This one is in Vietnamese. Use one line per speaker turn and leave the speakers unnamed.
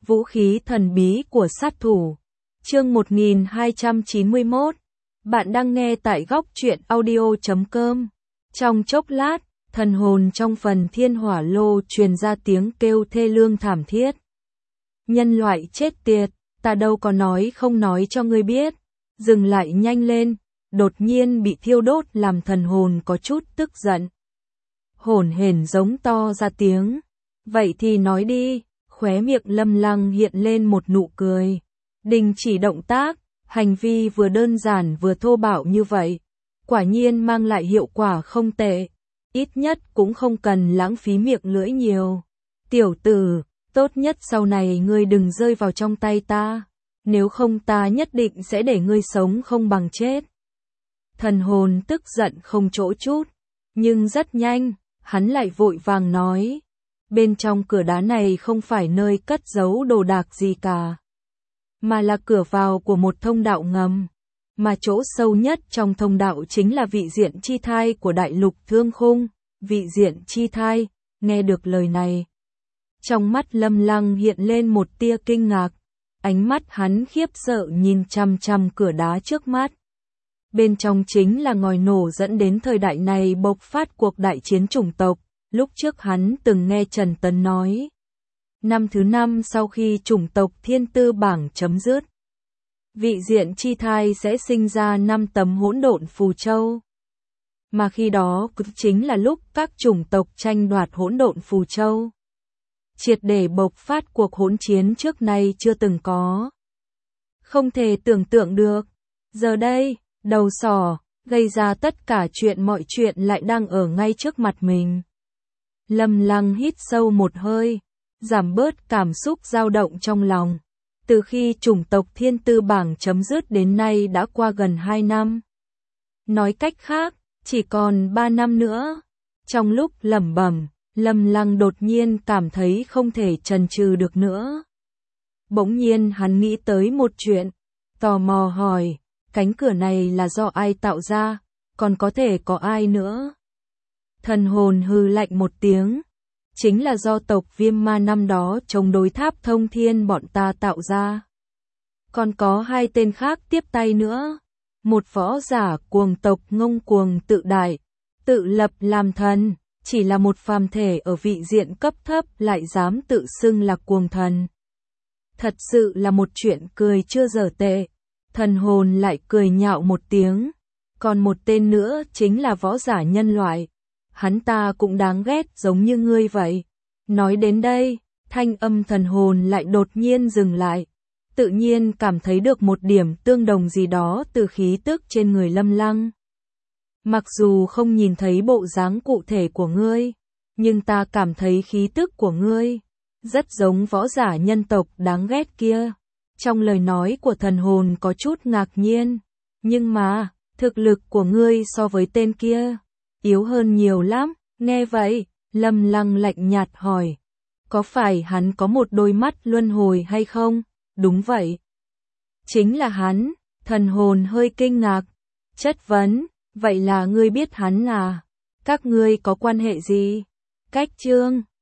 Vũ khí thần bí của sát thủ. Chương 1291. Bạn đang nghe tại góc truyện audio.com. Trong chốc lát, thần hồn trong phần thiên hỏa lô truyền ra tiếng kêu thê lương thảm thiết. Nhân loại chết tiệt, ta đâu có nói không nói cho ngươi biết. Dừng lại nhanh lên, đột nhiên bị thiêu đốt làm thần hồn có chút tức giận. Hổn hển giống to ra tiếng. Vậy thì nói đi. Khóe miệng Lâm Lăng hiện lên một nụ cười. Đình chỉ động tác, hành vi vừa đơn giản vừa thô bạo như vậy. Quả nhiên mang lại hiệu quả không tệ. Ít nhất cũng không cần lãng phí miệng lưỡi nhiều. Tiểu tử, tốt nhất sau này ngươi đừng rơi vào trong tay ta. Nếu không ta nhất định sẽ để ngươi sống không bằng chết. Thần hồn tức giận không chỗ chút. Nhưng rất nhanh, hắn lại vội vàng nói. Bên trong cửa đá này không phải nơi cất giấu đồ đạc gì cả, mà là cửa vào của một thông đạo ngầm, mà chỗ sâu nhất trong thông đạo chính là vị diện chi thai của đại lục Thương Khung. Vị diện chi thai, nghe được lời này. Trong mắt Lâm Lăng hiện lên một tia kinh ngạc, ánh mắt hắn khiếp sợ nhìn chằm chằm cửa đá trước mắt. Bên trong chính là ngòi nổ dẫn đến thời đại này bộc phát cuộc đại chiến chủng tộc. Lúc trước hắn từng nghe Trần Tấn nói, năm thứ 5 sau khi chủng tộc thiên tư bảng chấm dứt, vị diện chi thai sẽ sinh ra 5 tấm hỗn độn phù châu. Mà khi đó cũng chính là lúc các chủng tộc tranh đoạt hỗn độn phù châu, triệt để bộc phát cuộc hỗn chiến trước nay chưa từng có. Không thể tưởng tượng được, giờ đây, đầu sỏ, gây ra tất cả mọi chuyện lại đang ở ngay trước mặt mình. Lâm Lăng hít sâu một hơi, giảm bớt cảm xúc dao động trong lòng. Từ khi chủng tộc thiên tư bảng chấm dứt đến nay đã qua gần 2 năm. Nói cách khác, chỉ còn 3 năm nữa. Trong lúc lẩm bẩm, Lâm Lăng đột nhiên cảm thấy không thể chần chừ được nữa. Bỗng nhiên hắn nghĩ tới một chuyện, tò mò hỏi, cánh cửa này là do ai tạo ra, còn có thể có ai nữa? Thần hồn hừ lạnh một tiếng, chính là do tộc Viêm Ma năm đó chống đối Tháp Thông Thiên bọn ta tạo ra. Còn có 2 tên khác tiếp tay nữa, một võ giả cuồng tộc ngông cuồng tự đại, tự lập làm thần, chỉ là một phàm thể ở vị diện cấp thấp lại dám tự xưng là cuồng thần. Thật sự là một chuyện cười chưa dở tệ. Thần hồn lại cười nhạo một tiếng, còn một tên nữa chính là võ giả nhân loại. Hắn ta cũng đáng ghét giống như ngươi vậy. Nói đến đây, thanh âm thần hồn lại đột nhiên dừng lại. Tự nhiên cảm thấy được một điểm tương đồng gì đó từ khí tức trên người Lâm Lăng. Mặc dù không nhìn thấy bộ dáng cụ thể của ngươi, nhưng ta cảm thấy khí tức của ngươi rất giống võ giả nhân tộc đáng ghét kia. Trong lời nói của thần hồn có chút ngạc nhiên, nhưng mà, thực lực của ngươi so với tên kia yếu hơn nhiều lắm. Nghe vậy, Lâm Lăng lạnh nhạt hỏi, có phải hắn có một đôi mắt luân hồi hay không? Đúng vậy. Chính là hắn. Thần hồn hơi kinh ngạc, chất vấn, vậy là ngươi biết hắn à? Các ngươi có quan hệ gì? Cách chương